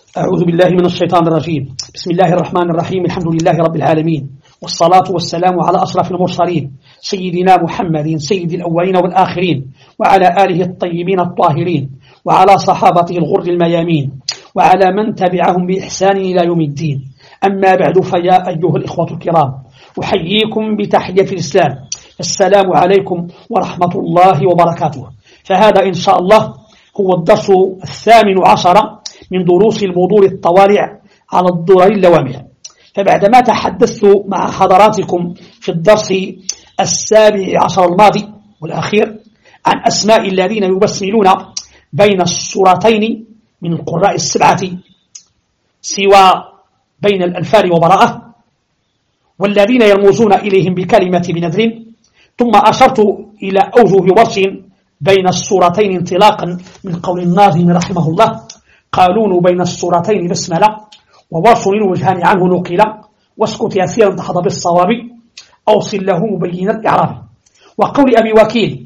أعوذ بالله من الشيطان الرجيم. بسم الله الرحمن الرحيم. الحمد لله رب العالمين، والصلاة والسلام على أشرف المرسلين سيدنا محمد سيد الأولين والآخرين، وعلى آله الطيبين الطاهرين، وعلى صحابته الغر الميامين، وعلى من تبعهم بإحسان إلى يوم الدين. أما بعد، فيا أيها الإخوة الكرام، أحييكم بتحية الإسلام. السلام عليكم ورحمة الله وبركاته. فهذا إن شاء الله هو الدرس 18 من دروس الموضوع الطوالع على الدرر اللوامع. فبعدما تحدثت مع حضراتكم في الدرس 17 الماضي والأخير عن أسماء الذين يبسملون بين السورتين من القراء السبعة سوى بين الأنفال وبراءة، والذين يرمزون إليهم بكلمة بنذر، ثم أشرت إلى أوجه ورش بين السورتين انطلاقا من قول الناظم رحمه الله: قالون بين السورتين بسملة، وورش وجهان عنه نقل، واسكت يسيرا تحظى بالصواب، أوصل له مبين الإعراب. وقول أبي وكيل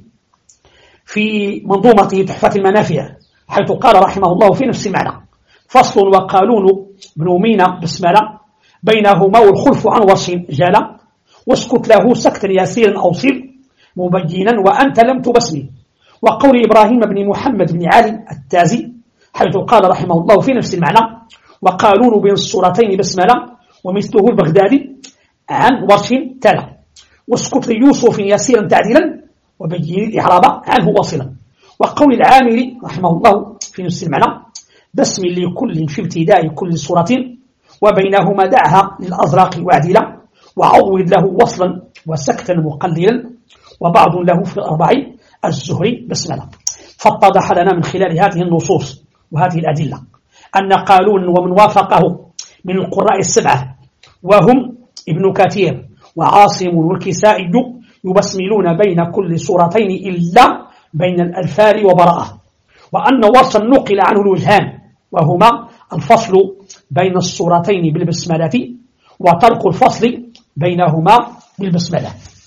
في منظومته تحفة المنافع حيث قال رحمه الله في نفس المعنى: فصل وقالون بن مينا بسملة، بينهما والخلف عن ورش جلا، واسكت له سكتا يسيرا أوصل مبينا وأنت لم تبسمل. وقول إبراهيم بن محمد بن علي التازي حيث قال رحمه الله في نفس المعنى: وقالون بين السورتين بسملة، ومثله البغدادي عن ورش تلا، واسكت ليوسف يسيرا تعديلا وبين الإعراب عنه واصلا. وقول العامري رحمه الله في نفس المعنى: بسم لكل في ابتداء كل سورة، وبينهما دعها للأزرق واعدلا، وعوض له وصلا وسكتا مقللا، وبعض له في الأربع الزهري بسملة. فاتضح لنا من خلال هذه النصوص وهذه الأدلة أن قالون ومن وافقه من القراء السبعة وهم ابن كثير وعاصم والكسائي يبسملون بين كل سورتين إلا بين الأنفال وبراءة، وأن ورشا نقل عنه الوجهان وهما الفصل بين السورتين بالبسملة وترك الفصل بينهما بالبسملة.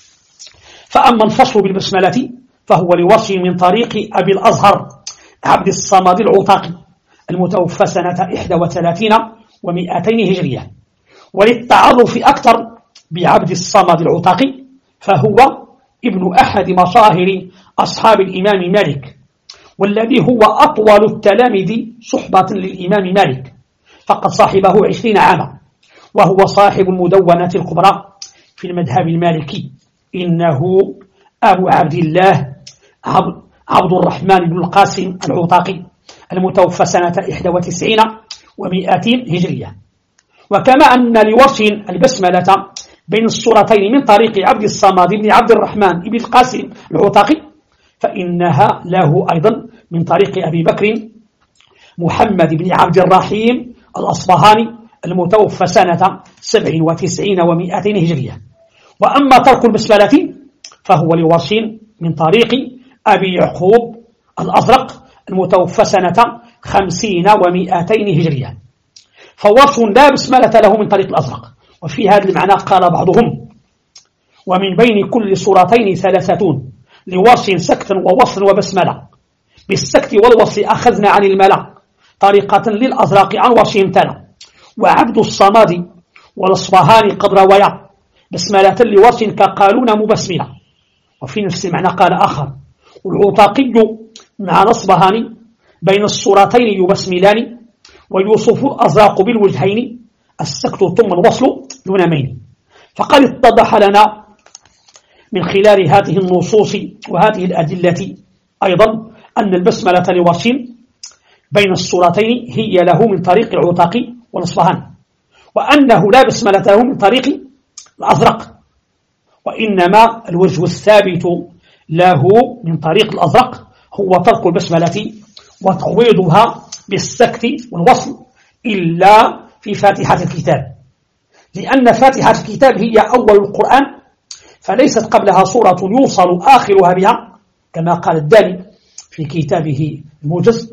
فأما الفصل بالبسملة فهو لورش من طريق أبي الأزهر عبد الصمد العطاقي المتوفى سنة 31 و200 هجرية. وللتعرف أكثر بعبد الصمد العطاقي فهو ابن أحد مشاهير أصحاب الإمام مالك، والذي هو أطول التلاميذ صحبة للإمام مالك، فقد صاحبه 20 عاما، وهو صاحب المدونة الكبرى في المذهب المالكي. إنه أبو عبد الله عبد الرحمن بن القاسم العطاقي المتوفى سنة 91 و200 هجرية. وكما أن لورش البسملة بين السورتين من طريق عبد الصمد بن عبد الرحمن بن القاسم العطاقي، فإنها له أيضا من طريق أبي بكر محمد بن عبد الرحيم الأصبهاني المتوفى سنة 97 و200 هجرية. وأما ترك البسملة فهو لورش من طريق أبي يعقوب الأزرق المتوفى سنة 50 و200 هجرية. فورش لا بسملة له من طريق الأزرق. وفي هذا المعنى قال بعضهم: ومن بين كل سورتين 30 لورش سكتا ووصل وبسملة، بالسكت والوصل أخذنا عن الملا، طريقة للأزرق عن ورش امتلا، وعبد الصمد والأصبهاني قد روايا بسملة لورش كقالون مبسملة. وفي نفس المعنى قال آخر: والعطاقي مع الأصبهاني بين السورتين يبسملان، ويوصف الأزرق بالوجهين السكت ثم الوصل دون مين. فقد اتضح لنا من خلال هذه النصوص وهذه الأدلة أيضا أن البسملة لورش بين السورتين هي له من طريق العطاقي والأصبهاني، وأنه لا بسملة له من طريق الأزرق، وإنما الوجه الثابت له من طريق الأزرق هو ترك البسملة وتعويضها بالسكت والوصل إلا في فاتحة الكتاب، لأن فاتحة الكتاب هي أول القرآن، فليست قبلها صورة يوصل آخرها بها كما قال الداني في كتابه الموجز،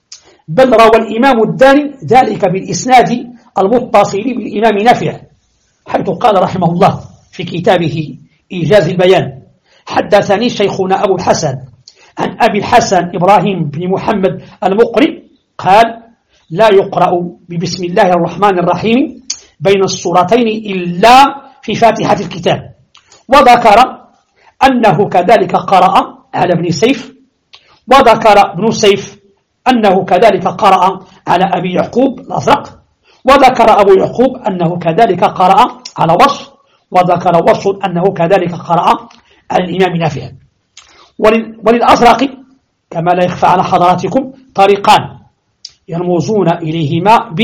بل روى الإمام الداني ذلك بالإسناد المتصل بالإمام نافع حيث قال رحمه الله في كتابه إيجاز البيان: حدثني شيخنا أبو الحسن عن أبي الحسن إبراهيم بن محمد المقري قال: لا يقرأ ببسم الله الرحمن الرحيم بين السورتين إلا في فاتحة الكتاب. وذكر أنه كذلك قرأ على ابن سيف، وذكر ابن سيف أنه كذلك قرأ على أبي يعقوب الأزرق، وذكر أبو يعقوب أنه كذلك قرأ على ورش، وذكر ورش أنه كذلك قرأ على الإمام نافع. وللأزرق كما لا يخفى على حضراتكم طريقان يرمزون إليهما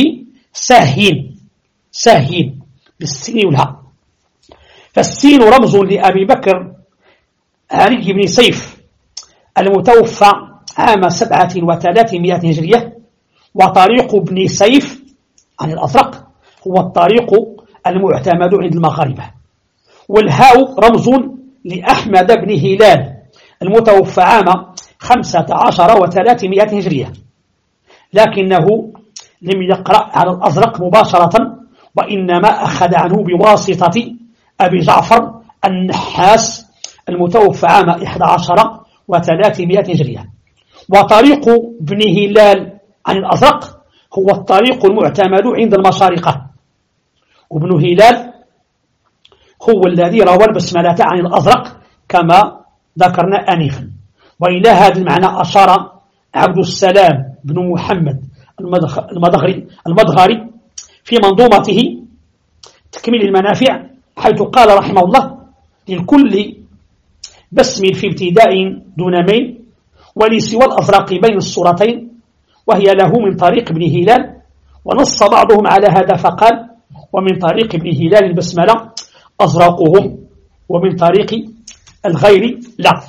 ساهين بالسين والهاء. فالسين رمز لأبي بكر علي بن سيف المتوفى عام 3700 هجرية، وطريق ابن سيف عن الأزرق هو الطريق المعتمد عند المغاربة. والهاء رمز لأحمد بن هلال المتوفى عام 15 و300 هجرية، لكنه لم يقرأ على الأزرق مباشرة، وإنما أخذ عنه بواسطة أبي جعفر النحاس المتوفى عام 11 و300 هجرية. وطريق ابن هلال عن الأزرق هو الطريق المعتمد عند المشارقة، وابن هلال هو الذي روى البسملة عن الأزرق كما ذكرنا آنفا. وإلى هذا المعنى أشار عبد السلام بن محمد المدغري في منظومته تكميل المنافع، حيث قال رحمه الله: للكل بسم في ابتداء دون ميل، ولسوى الأزرق بين الصورتين، وهي له من طريق ابن هلال. ونص بعضهم على هذا فقال: ومن طريق ابن هلال البسملة أزرقهم، ومن طريق الغير لا.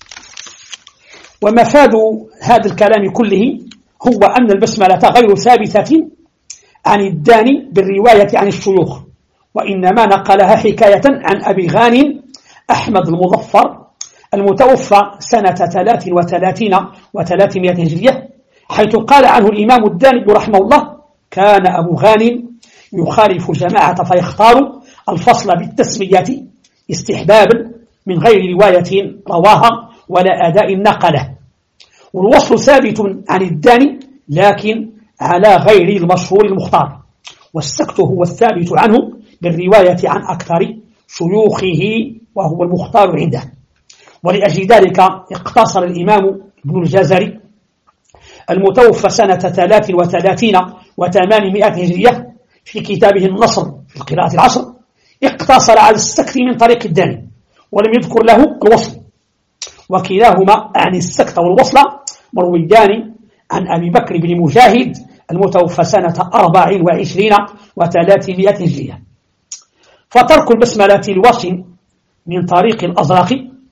ومفاد هذا الكلام كله هو أن البسملة غير ثابتة عن الداني بالرواية عن الشيوخ، وإنما نقلها حكاية عن أبي غانم أحمد المظفر المتوفى سنة 33 و300 هجرية، حيث قال عنه الإمام الداني رحمه الله: كان أبو غانم يخالف جماعة فيختار الفصل بالتسمية استحبابا من غير رواية رواها ولا أداء نقله. والوصل ثابت عن الداني لكن على غير المشهور المختار، والسكت هو الثابت عنه بالرواية عن أكثر شيوخه وهو المختار عنده. ولأجل ذلك اقتصر الإمام ابن الجزري المتوفى سنة 33 و800 هجرية في كتابه النصر في القراءة العشر، اقتصر على السكت من طريق الداني ولم يذكر له الوصل. وكلاهما عن السكت والوصل مرويان عن أبي بكر بن مجاهد المتوفى سنة 24 و300 هجرية. فترك البسملة الوصل من طريق الأزرق،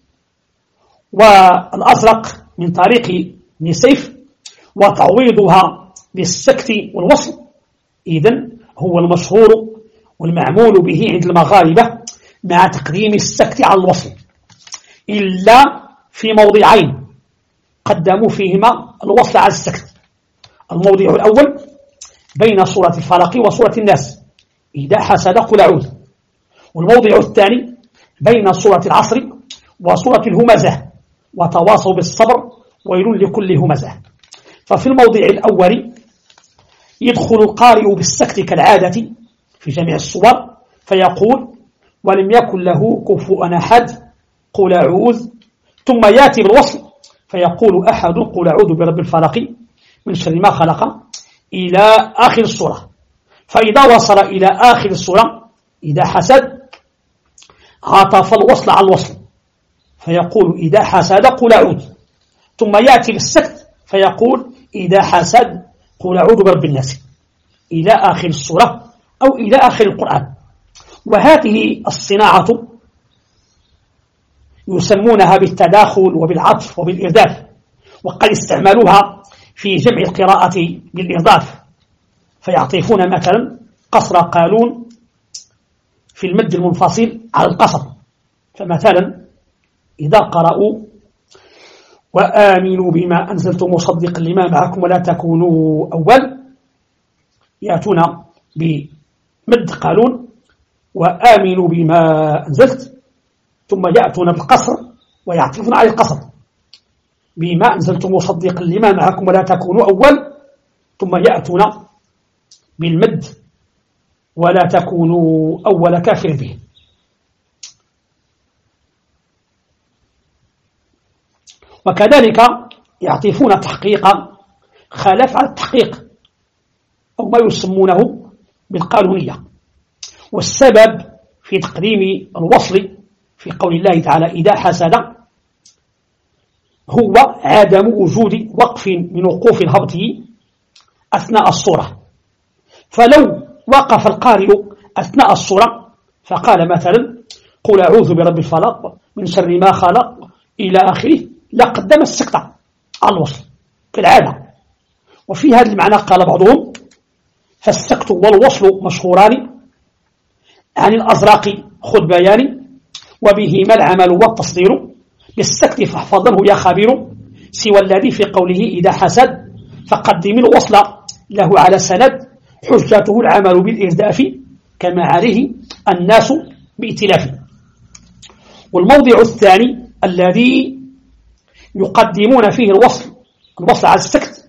والأزرق من طريق ابن سيف، وتعويضها بالسكت والوصل، إذن هو المشهور والمعمول به عند المغاربة، مع تقديم السكت على الوصل، إلا في موضعين قدموا فيهما الوصل على السكت. الموضع الأول بين سورة الفلق وسورة الناس إذا حسد قل أعوذ، والموضع الثاني بين سورة العصر وسورة الهمزة وتواصوا بالصبر ويل لكل همزة. ففي الموضع الأول يدخل القارئ بالسكت كالعادة في جميع الصور فيقول: ولم يكن له كفوا أحد قل أعوذ، ثم يأتي بالوصل فيقول أحد قل أعوذ برب الفلق من شر ما خلق إلى آخر السورة. فإذا وصل إلى آخر السورة إذا حسد عطف الوصل على الوصل فيقول إذا حسد قل أعوذ، ثم يأتي بالسكت فيقول إذا حسد قل أعوذ برب الناس إلى آخر السورة أو إلى آخر القرآن. وهذه الصناعة يسمونها بالتداخل وبالعطف وبالإرداف، وقد استعملوها في جمع القراءة بالإضاف، فيعطفون مثلا قصر قالون في المد المنفصل على القصر. فمثلا إذا قرأوا وآمنوا بما أنزلت مصدقا لما معكم ولا تكونوا أول، يأتون بمد قالون وآمنوا بما أنزلت، ثم يأتون بالقصر ويعطفون على القصر بما أنزلت مصدقا لما معكم ولا تكونوا أول، ثم يأتون بالمد ولا تكونوا أول كافر به. وكذلك يعطفون تحقيق خلاف على التحقيق أو ما يسمونه بالقانونية. والسبب في تقديم الوصل في قول الله تعالى إذا حسد هو عدم وجود وقف من وقوف الهبط أثناء الصورة. فلو وقف القارئ أثناء الصورة فقال مثلا قل أعوذ برب الفلق من شر ما خلق إلى آخره لقدم السكتة على الوصل كالعادة. وفي هذا المعنى قال بعضهم فالسكت والوصل مشهوران عن الأزرق خذ بياني وبهما العمل والتصدير بالسكت فاحفظنه يا خبير سوى الذي في قوله إذا حسد فقدم الوصل له على سند حجته العمل بالإرداف كما عليه الناس بائتلاف. والموضع الثاني الذي يقدمون فيه الوصل على السكت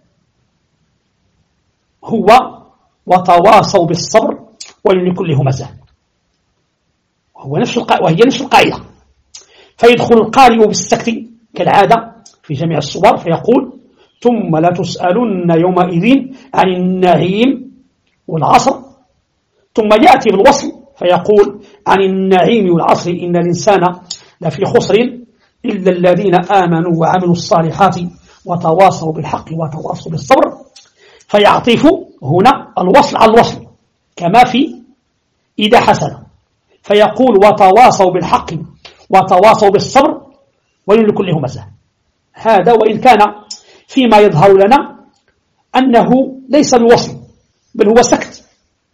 هو وتواصوا بالصبر ولكل همزة، وهي نفس القاعدة. فيدخل القارئ بالسكت كالعادة في جميع الصور فيقول ثم لا تسألن يومئذ عن النعيم والعصر، ثم يأتي بالوصل فيقول عن النعيم والعصر إن الإنسان لفي خسر إلا الذين آمنوا وعملوا الصالحات وتواصوا بالحق وتواصوا بالصبر. فيعطف هنا الوصل على الوصل كما في إذا حسن فيقول وتواصوا بالحق وتواصوا بالصبر ويل لكل همزة. هذا وإن كان فيما يظهر لنا أنه ليس بوصل بل هو سكت،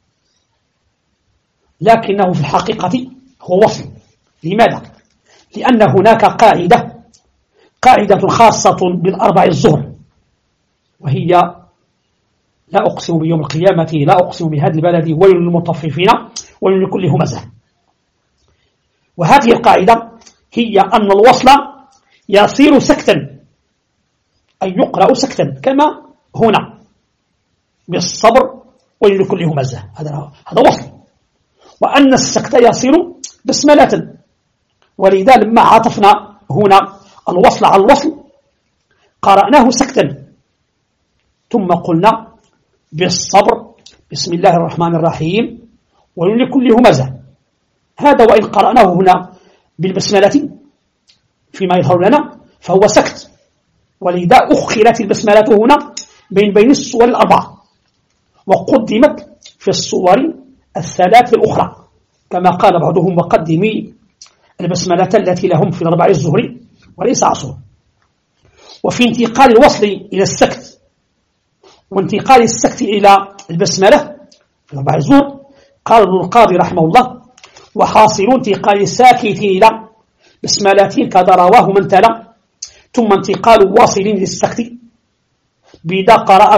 لكنه في الحقيقة هو وصل. لماذا؟ لأن هناك قاعدة خاصة بالأربع الظهر، وهي لا أقسم بيوم القيامة لا أقسم بهذا البلد ويل للمطففين ويل لكل همزة. وهذه القاعدة هي أن الوصل يصير سكتا أي يقرأ سكتا كما هنا بالصبر ويل لكل همزة، هذا وصل. وأن السكت يصير بسملة، ولذا لما عطفنا هنا الوصل على الوصل قرأناه سكتا ثم قلنا بالصبر بسم الله الرحمن الرحيم ويل لكل همزة. هذا وإن قرأناه هنا بالبسملة فيما يظهر لنا فهو سكت، ولذا أخرت البسملة هنا بين الصور الأربعة وقدمت في الصور الثلاث الأخرى كما قال بعضهم وقدمي البسملة التي لهم في الأربع الظهر وليس عصر. وفي انتقال الوصل إلى السكت وانتقال السكت إلى البسملة في الأربع الظهر قال ابن القاضي رحمه الله وحاصل انتقال الساكت إلى بسملة كذا رواه من تلا ثم انتقال واصل للسكت بذا قرأ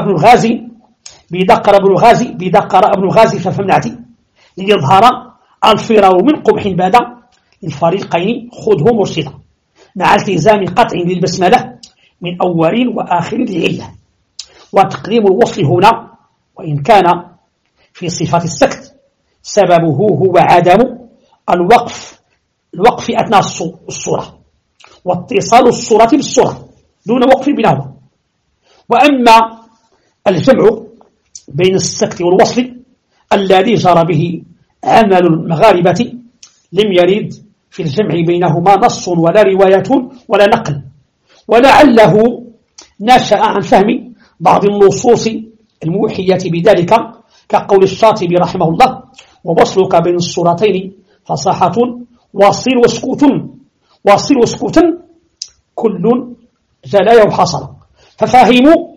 ابن الغازي ففمنعتي ليظهر الفرار من قبح بدا للفريقين خذه مرشدا مع التزام قطع للبسملة من أول وآخر العلة. وتقديم الوصل هنا وإن كان في صفة السكت سببه هو عدم الوقف أثناء الصورة واتصال الصورة بالصورة دون وقف بينهما. وأما الجمع بين السكت والوصل الذي جرى به عمل المغاربة لم يرد في الجمع بينهما نص ولا رواية ولا نقل، ولعله نشأ عن فهم بعض النصوص الموحية بذلك كقول الشاطبي رحمه الله ووصلك بين الصورتين فصاحة واصل وسكوت كل جلايا وحصل. ففهموا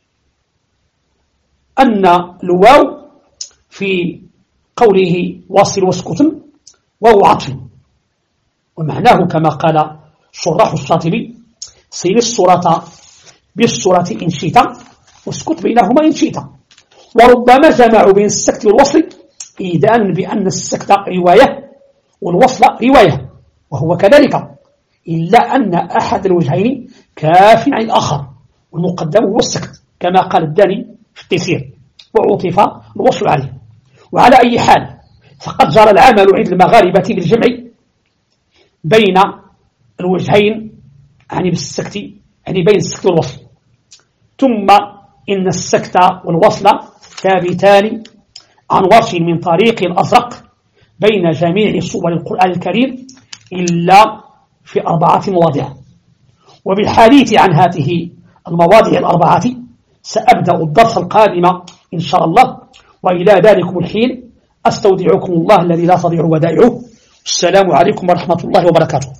أن الواو في قوله واصل وسكوت وهو عطف، ومعناه كما قال شراح الشاطبي صل الصورة بالصورة إن شئت واسكت بينهما إن شئت. وربما جمعوا بين السكت والوصل إيذانا بأن السكت رواية والوصل رواية وهو كذلك، إلا أن أحد الوجهين كاف عن الآخر والمقدم هو السكت كما قال الداني في التيسير وعطف الوصل عليه. وعلى أي حال فقد جرى العمل عند المغاربة بالجمع بين الوجهين، يعني بالسكت، يعني بين السكت والوصل. ثم إن السكت والوصل ثابتان عن وصل من طريق الأزرق بين جميع صور القرآن الكريم إلا في 4 مواضع. وبالحديث عن هذه المواضع ال4 سأبدأ الدرس القادم إن شاء الله، وإلى ذلكم الحين أستودعكم الله الذي لا تضيع ودائعه. السلام عليكم ورحمة الله وبركاته.